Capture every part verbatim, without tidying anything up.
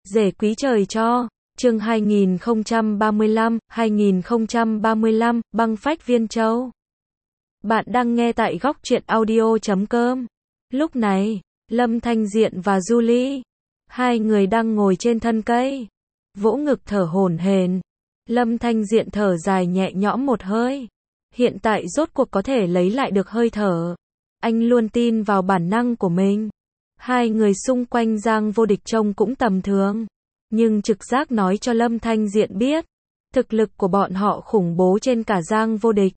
Rể quý trời cho. Chương hai nghìn không trăm ba mươi lăm, hai nghìn không trăm ba mươi lăm, băng phách Viên Châu. Bạn đang nghe tại góc truyện audio chấm com. Lúc này, Lâm Thanh Diện và Julie, hai người đang ngồi trên thân cây, vỗ ngực thở hổn hển. Lâm Thanh Diện thở dài nhẹ nhõm một hơi. Hiện tại rốt cuộc có thể lấy lại được hơi thở. Anh luôn tin vào bản năng của mình. Hai người xung quanh Giang Vô Địch trông cũng tầm thường, nhưng trực giác nói cho Lâm Thanh Diện biết, thực lực của bọn họ khủng bố trên cả Giang Vô Địch.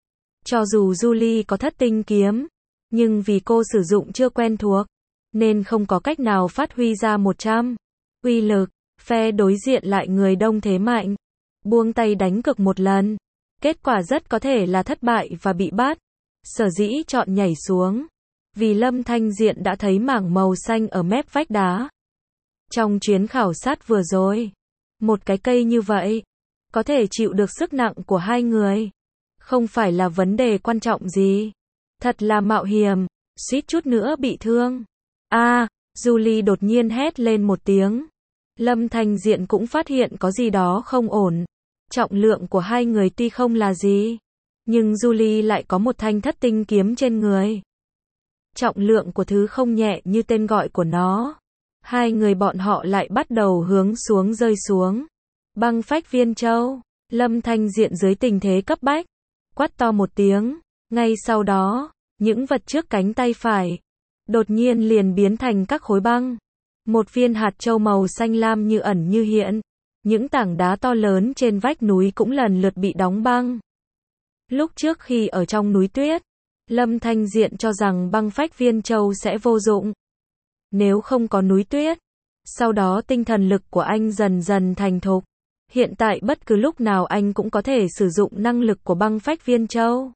Cho dù Julie có thất tinh kiếm, nhưng vì cô sử dụng chưa quen thuộc, nên không có cách nào phát huy ra một trăm uy lực. Phe đối diện lại người đông thế mạnh, buông tay đánh cược một lần, kết quả rất có thể là thất bại và bị bắt. Sở dĩ chọn nhảy xuống, vì Lâm Thanh Diện đã thấy mảng màu xanh ở mép vách đá. Trong chuyến khảo sát vừa rồi, một cái cây như vậy, có thể chịu được sức nặng của hai người. Không phải là vấn đề quan trọng gì. Thật là mạo hiểm, suýt chút nữa bị thương. A, à, Julie đột nhiên hét lên một tiếng. Lâm Thanh Diện cũng phát hiện có gì đó không ổn. Trọng lượng của hai người tuy không là gì, nhưng Julie lại có một thanh thất tinh kiếm trên người. Trọng lượng của thứ không nhẹ như tên gọi của nó. Hai người bọn họ lại bắt đầu hướng xuống rơi xuống. Băng phách Viên Châu. Lâm Thanh Diện dưới tình thế cấp bách, quát to một tiếng. Ngay sau đó, những vật trước cánh tay phải đột nhiên liền biến thành các khối băng. Một viên hạt châu màu xanh lam như ẩn như hiện. Những tảng đá to lớn trên vách núi cũng lần lượt bị đóng băng. Lúc trước khi ở trong núi tuyết, Lâm Thanh Diện cho rằng băng phách Viên Châu sẽ vô dụng. Nếu không có núi tuyết, sau đó tinh thần lực của anh dần dần thành thục. Hiện tại bất cứ lúc nào anh cũng có thể sử dụng năng lực của băng phách Viên Châu.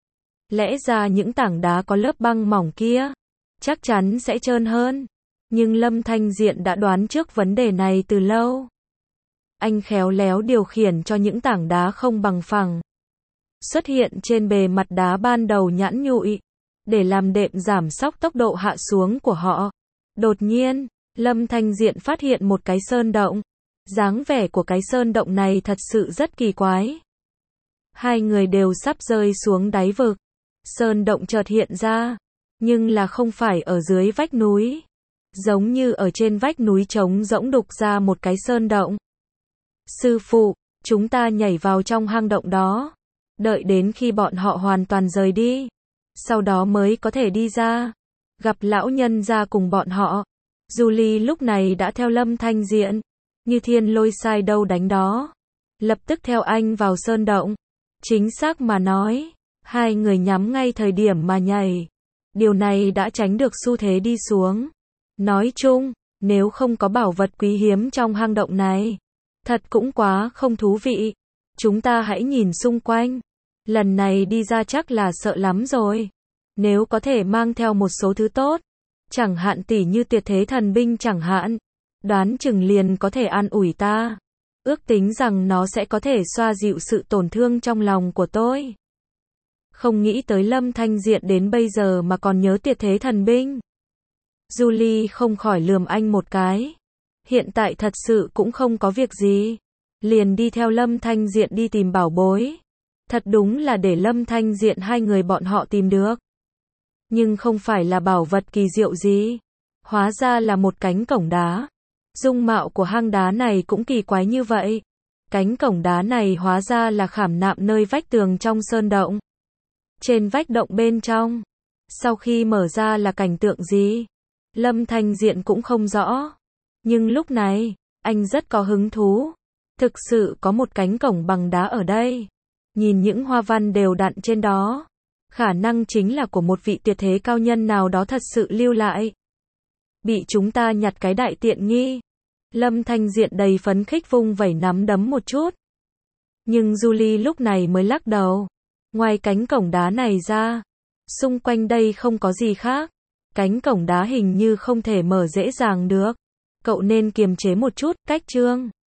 Lẽ ra những tảng đá có lớp băng mỏng kia, chắc chắn sẽ trơn hơn. Nhưng Lâm Thanh Diện đã đoán trước vấn đề này từ lâu. Anh khéo léo điều khiển cho những tảng đá không bằng phẳng xuất hiện trên bề mặt đá ban đầu nhẵn nhụi, để làm đệm giảm sóc tốc độ hạ xuống của họ. Đột nhiên, Lâm Thanh Diện phát hiện một cái sơn động. Dáng vẻ của cái sơn động này thật sự rất kỳ quái. Hai người đều sắp rơi xuống đáy vực. Sơn động chợt hiện ra, nhưng là không phải ở dưới vách núi, giống như ở trên vách núi trống rỗng đục ra một cái sơn động. Sư phụ, chúng ta nhảy vào trong hang động đó, đợi đến khi bọn họ hoàn toàn rời đi, sau đó mới có thể đi ra, gặp lão nhân ra cùng bọn họ. Julie lúc này đã theo Lâm Thanh Diện, như thiên lôi sai đâu đánh đó, lập tức theo anh vào sơn động. Chính xác mà nói, hai người nhắm ngay thời điểm mà nhảy. Điều này đã tránh được xu thế đi xuống. Nói chung, nếu không có bảo vật quý hiếm trong hang động này, thật cũng quá không thú vị. Chúng ta hãy nhìn xung quanh. Lần này đi ra chắc là sợ lắm rồi. Nếu có thể mang theo một số thứ tốt, chẳng hạn tỉ như tuyệt thế thần binh chẳng hạn, đoán chừng liền có thể an ủi ta. Ước tính rằng nó sẽ có thể xoa dịu sự tổn thương trong lòng của tôi. Không nghĩ tới Lâm Thanh Diện đến bây giờ mà còn nhớ tuyệt thế thần binh. Julie không khỏi lườm anh một cái. Hiện tại thật sự cũng không có việc gì, liền đi theo Lâm Thanh Diện đi tìm bảo bối. Thật đúng là để Lâm Thanh Diện hai người bọn họ tìm được. Nhưng không phải là bảo vật kỳ diệu gì. Hóa ra là một cánh cổng đá. Dung mạo của hang đá này cũng kỳ quái như vậy. Cánh cổng đá này hóa ra là khảm nạm nơi vách tường trong sơn động. Trên vách động bên trong, sau khi mở ra là cảnh tượng gì, Lâm Thanh Diện cũng không rõ. Nhưng lúc này, anh rất có hứng thú. Thực sự có một cánh cổng bằng đá ở đây. Nhìn những hoa văn đều đặn trên đó, khả năng chính là của một vị tuyệt thế cao nhân nào đó thật sự lưu lại. Bị chúng ta nhặt cái đại tiện nghi. Lâm Thanh Diện đầy phấn khích vung vẩy nắm đấm một chút. Nhưng Julie lúc này mới lắc đầu. Ngoài cánh cổng đá này ra, xung quanh đây không có gì khác. Cánh cổng đá hình như không thể mở dễ dàng được. Cậu nên kiềm chế một chút, cách chương.